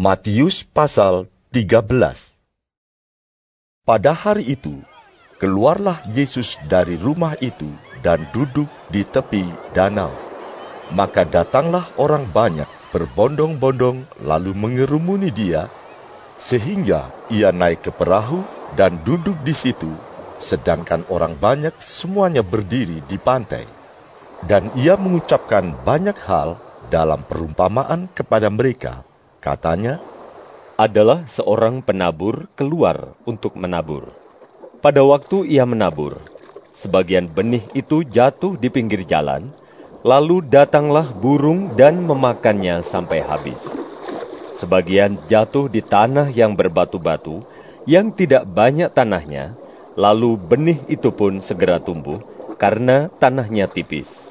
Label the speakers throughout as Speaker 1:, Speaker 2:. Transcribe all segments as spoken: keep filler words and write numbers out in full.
Speaker 1: Matius pasal tiga belas. Pada hari itu, keluarlah Yesus dari rumah itu dan duduk di tepi danau. Maka datanglah orang banyak berbondong-bondong lalu mengerumuni dia, sehingga ia naik ke perahu dan duduk di situ, sedangkan orang banyak semuanya berdiri di pantai. Dan ia mengucapkan banyak hal dalam perumpamaan kepada mereka. Katanya,
Speaker 2: adalah seorang penabur keluar untuk menabur. Pada waktu ia menabur, sebagian benih itu jatuh di pinggir jalan, lalu datanglah burung dan memakannya sampai habis. Sebagian jatuh di tanah yang berbatu-batu, yang tidak banyak tanahnya, lalu benih itu pun segera tumbuh, karena tanahnya tipis.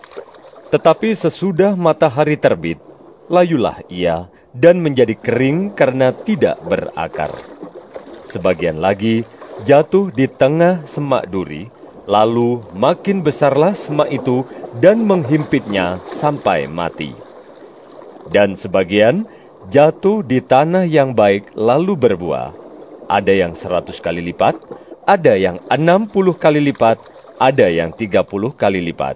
Speaker 2: Tetapi sesudah matahari terbit, layulah ia, dan menjadi kering karena tidak berakar. Sebagian lagi jatuh di tengah semak duri, lalu makin besarlah semak itu dan menghimpitnya sampai mati. Dan sebagian jatuh di tanah yang baik lalu berbuah. Ada yang seratus kali lipat, ada yang enam puluh kali lipat, ada yang tiga puluh kali lipat.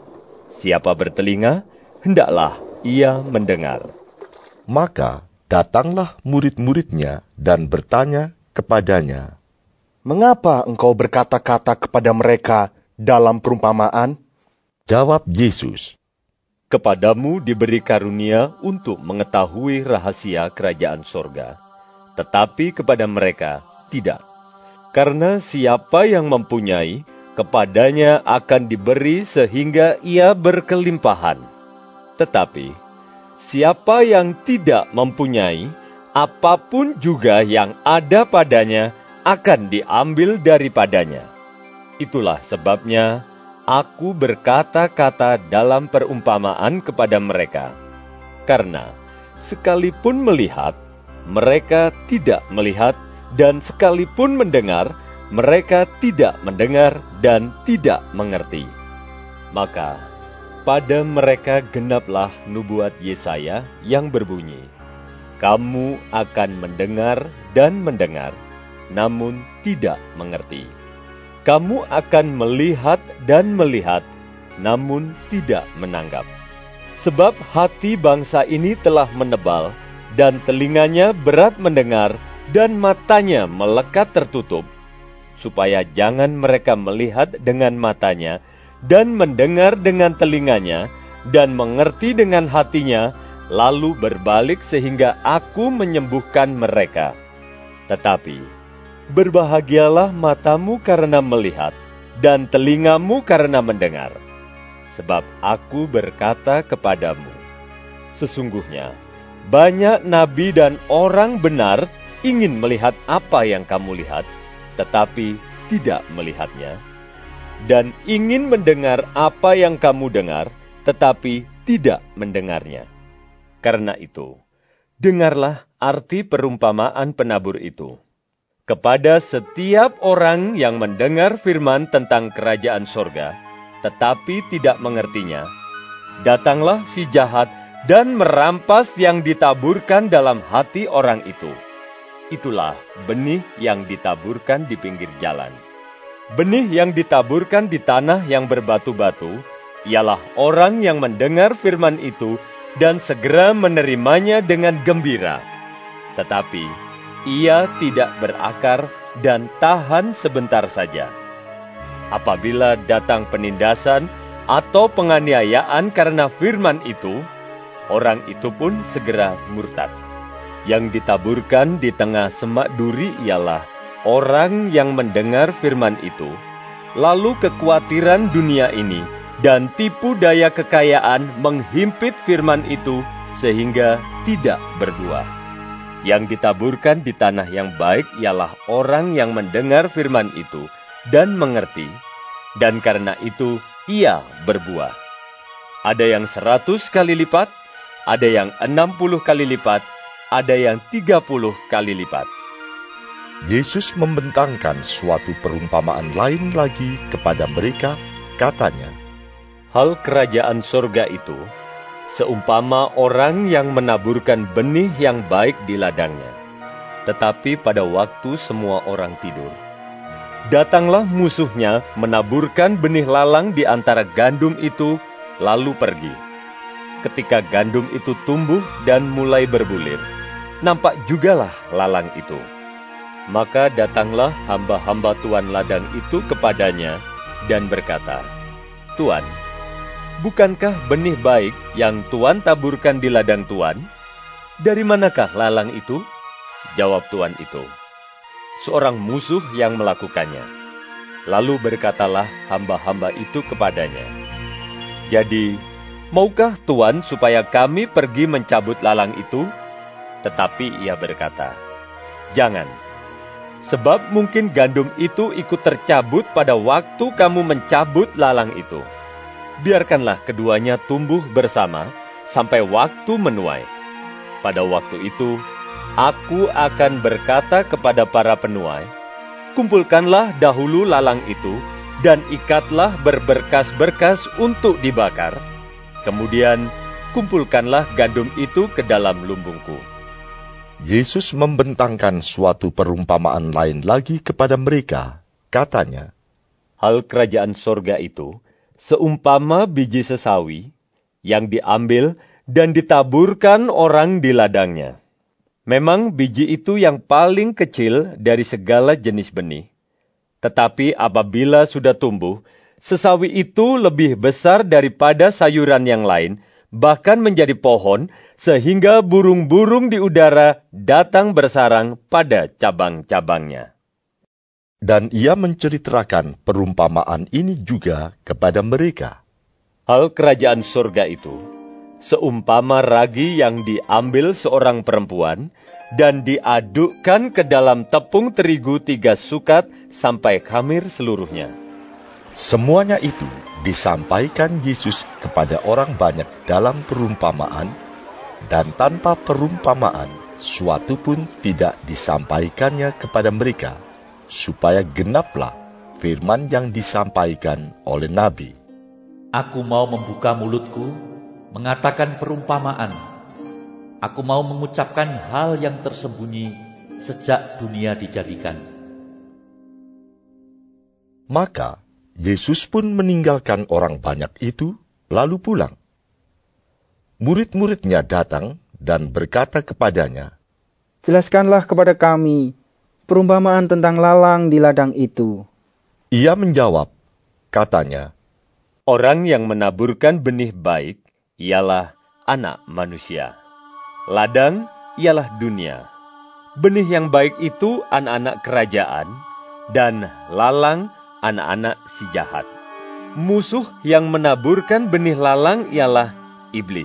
Speaker 2: Siapa bertelinga, hendaklah ia mendengar.
Speaker 1: Maka datanglah murid-muridnya dan bertanya kepadanya,
Speaker 3: "Mengapa engkau berkata-kata kepada mereka dalam perumpamaan?"
Speaker 1: Jawab Yesus,
Speaker 2: "Kepadamu diberi karunia untuk mengetahui rahasia kerajaan sorga, tetapi kepada mereka tidak. Karena siapa yang mempunyai, kepadanya akan diberi sehingga ia berkelimpahan. Tetapi siapa yang tidak mempunyai, apapun juga yang ada padanya akan diambil daripadanya. Itulah sebabnya aku berkata-kata dalam perumpamaan kepada mereka. Karena sekalipun melihat, mereka tidak melihat, dan sekalipun mendengar, mereka tidak mendengar dan tidak mengerti. Maka pada mereka genaplah nubuat Yesaya yang berbunyi, kamu akan mendengar dan mendengar, namun tidak mengerti. Kamu akan melihat dan melihat, namun tidak menanggap. Sebab hati bangsa ini telah menebal, dan telinganya berat mendengar, dan matanya melekat tertutup, supaya jangan mereka melihat dengan matanya, dan mendengar dengan telinganya, dan mengerti dengan hatinya, lalu berbalik sehingga aku menyembuhkan mereka. Tetapi berbahagialah matamu karena melihat, dan telingamu karena mendengar. Sebab aku berkata kepadamu, sesungguhnya banyak nabi dan orang benar ingin melihat apa yang kamu lihat, tetapi tidak melihatnya, dan ingin mendengar apa yang kamu dengar, tetapi tidak mendengarnya. Karena itu, dengarlah arti perumpamaan penabur itu. Kepada setiap orang yang mendengar firman tentang kerajaan sorga, tetapi tidak mengertinya, datanglah si jahat dan merampas yang ditaburkan dalam hati orang itu. Itulah benih yang ditaburkan di pinggir jalan. Benih yang ditaburkan di tanah yang berbatu-batu, ialah orang yang mendengar firman itu dan segera menerimanya dengan gembira. Tetapi ia tidak berakar dan tahan sebentar saja. Apabila datang penindasan atau penganiayaan karena firman itu, orang itu pun segera murtad. Yang ditaburkan di tengah semak duri ialah orang yang mendengar firman itu, lalu kekhawatiran dunia ini dan tipu daya kekayaan menghimpit firman itu sehingga tidak berbuah. Yang ditaburkan di tanah yang baik ialah orang yang mendengar firman itu dan mengerti, dan karena itu ia berbuah. Ada yang seratus kali lipat, ada yang enam puluh kali lipat, ada yang tiga puluh kali lipat.
Speaker 1: Yesus membentangkan suatu perumpamaan lain lagi kepada mereka, katanya,
Speaker 2: hal kerajaan sorga itu seumpama orang yang menaburkan benih yang baik di ladangnya. Tetapi pada waktu semua orang tidur, datanglah musuhnya menaburkan benih lalang di antara gandum itu, lalu pergi. Ketika gandum itu tumbuh dan mulai berbulir, nampak jugalah lalang itu. Maka datanglah hamba-hamba tuan ladang itu kepadanya dan berkata, "Tuan, bukankah benih baik yang Tuan taburkan di ladang Tuan? Dari manakah lalang itu?" Jawab tuan itu, "Seorang musuh yang melakukannya." Lalu berkatalah hamba-hamba itu kepadanya, "Jadi, maukah Tuan supaya kami pergi mencabut lalang itu?" Tetapi ia berkata, "Jangan, sebab mungkin gandum itu ikut tercabut pada waktu kamu mencabut lalang itu. Biarkanlah keduanya tumbuh bersama sampai waktu menuai. Pada waktu itu, aku akan berkata kepada para penuai, kumpulkanlah dahulu lalang itu dan ikatlah berberkas-berkas untuk dibakar. Kemudian kumpulkanlah gandum itu ke dalam lumbungku."
Speaker 1: Yesus membentangkan suatu perumpamaan lain lagi kepada mereka. Katanya,
Speaker 2: "Hal kerajaan sorga itu seumpama biji sesawi yang diambil dan ditaburkan orang di ladangnya. Memang biji itu yang paling kecil dari segala jenis benih. Tetapi apabila sudah tumbuh, sesawi itu lebih besar daripada sayuran yang lain, bahkan menjadi pohon, sehingga burung-burung di udara datang bersarang pada cabang-cabangnya."
Speaker 1: Dan ia menceritakan perumpamaan ini juga kepada mereka.
Speaker 2: "Hal kerajaan surga itu seumpama ragi yang diambil seorang perempuan dan diadukkan ke dalam tepung terigu tiga sukat sampai khamir seluruhnya."
Speaker 1: Semuanya itu disampaikan Yesus kepada orang banyak dalam perumpamaan, dan tanpa perumpamaan suatu pun tidak disampaikannya kepada mereka, supaya genaplah firman yang disampaikan oleh Nabi.
Speaker 4: "Aku mau membuka mulutku, mengatakan perumpamaan. Aku mau mengucapkan hal yang tersembunyi sejak dunia dijadikan."
Speaker 1: Maka Yesus pun meninggalkan orang banyak itu, lalu pulang. Murid-muridnya datang dan berkata kepadanya,
Speaker 5: "Jelaskanlah kepada kami perumpamaan tentang lalang di ladang itu."
Speaker 1: Ia menjawab, katanya,
Speaker 2: "Orang yang menaburkan benih baik ialah Anak Manusia. Ladang ialah dunia. Benih yang baik itu anak-anak kerajaan, dan lalang anak-anak si jahat. Musuh yang menaburkan benih lalang ialah iblis.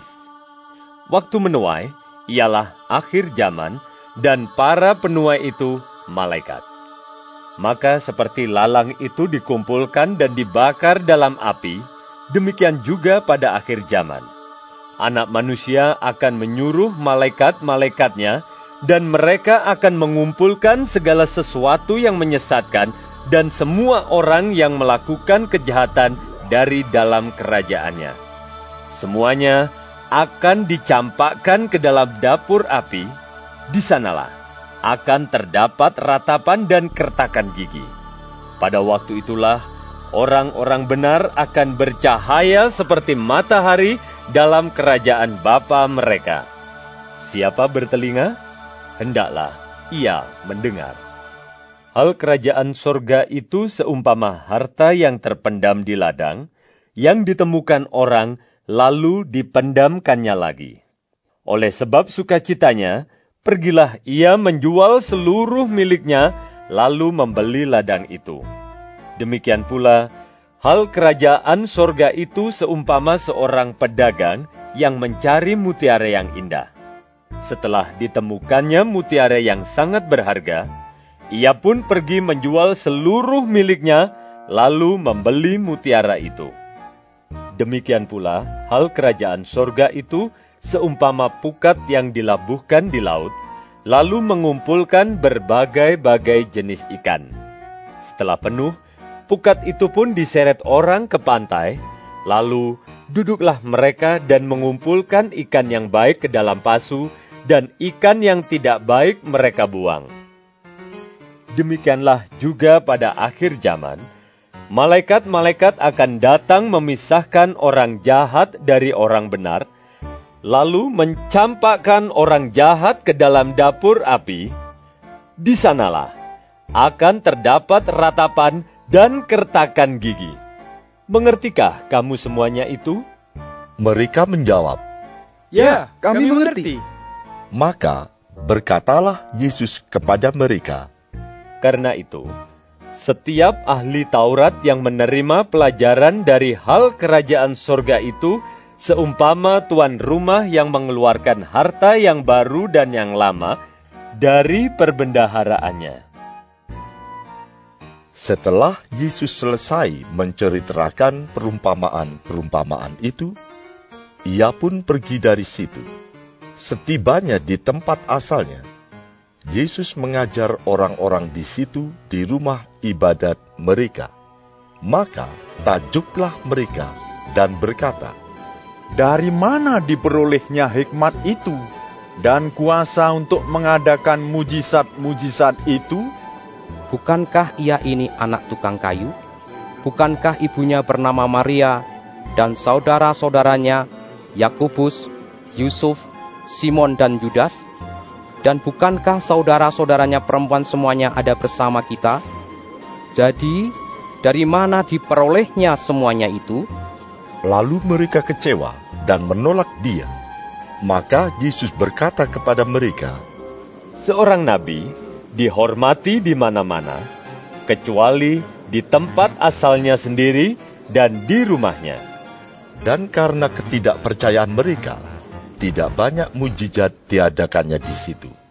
Speaker 2: Waktu menuai ialah akhir zaman, dan para penuai itu malaikat. Maka seperti lalang itu dikumpulkan dan dibakar dalam api, demikian juga pada akhir zaman. Anak Manusia akan menyuruh malaikat-malaikatnya, dan mereka akan mengumpulkan segala sesuatu yang menyesatkan dan semua orang yang melakukan kejahatan dari dalam kerajaannya. Semuanya akan dicampakkan ke dalam dapur api. Di sanalah akan terdapat ratapan dan kertakan gigi. Pada waktu itulah orang-orang benar akan bercahaya seperti matahari dalam kerajaan Bapa mereka. Siapa bertelinga, hendaklah ia mendengar." Hal kerajaan sorga itu seumpama harta yang terpendam di ladang, yang ditemukan orang, lalu dipendamkannya lagi. Oleh sebab sukacitanya, pergilah ia menjual seluruh miliknya, lalu membeli ladang itu. Demikian pula, hal kerajaan sorga itu seumpama seorang pedagang yang mencari mutiara yang indah. Setelah ditemukannya mutiara yang sangat berharga, ia pun pergi menjual seluruh miliknya, lalu membeli mutiara itu. Demikian pula, hal kerajaan sorga itu seumpama pukat yang dilabuhkan di laut, lalu mengumpulkan berbagai-bagai jenis ikan. Setelah penuh, pukat itu pun diseret orang ke pantai, lalu Duduklah mereka dan mengumpulkan ikan yang baik ke dalam pasu, dan ikan yang tidak baik mereka buang. Demikianlah juga pada akhir zaman, malaikat-malaikat akan datang memisahkan orang jahat dari orang benar, lalu mencampakkan orang jahat ke dalam dapur api. Di sanalah akan terdapat ratapan dan kertakan gigi. Mengertikah kamu semuanya itu?
Speaker 1: Mereka menjawab,
Speaker 6: Ya, kami mengerti.
Speaker 1: Maka berkatalah Yesus kepada mereka,
Speaker 2: Karena itu, setiap ahli Taurat yang menerima pelajaran dari hal kerajaan sorga itu, seumpama tuan rumah yang mengeluarkan harta yang baru dan yang lama dari perbendaharaannya.
Speaker 1: Setelah Yesus selesai menceritakan perumpamaan-perumpamaan itu, ia pun pergi dari situ. Setibanya di tempat asalnya, Yesus mengajar orang-orang di situ di rumah ibadat mereka. Maka tajuklah mereka dan berkata,
Speaker 6: Dari mana diperolehnya hikmat itu dan kuasa untuk mengadakan mujizat-mujizat itu?
Speaker 7: Bukankah ia ini anak tukang kayu? Bukankah ibunya bernama Maria dan saudara-saudaranya Yakobus, Yusuf, Simon dan Yudas? Dan bukankah saudara-saudaranya perempuan semuanya ada bersama kita? Jadi, dari mana diperolehnya semuanya itu?
Speaker 1: Lalu mereka kecewa dan menolak dia. Maka Yesus berkata kepada mereka,
Speaker 2: Seorang nabi dihormati di mana-mana, kecuali di tempat asalnya sendiri dan di rumahnya.
Speaker 1: Dan karena ketidakpercayaan mereka, tidak banyak mujizat diadakannya di situ.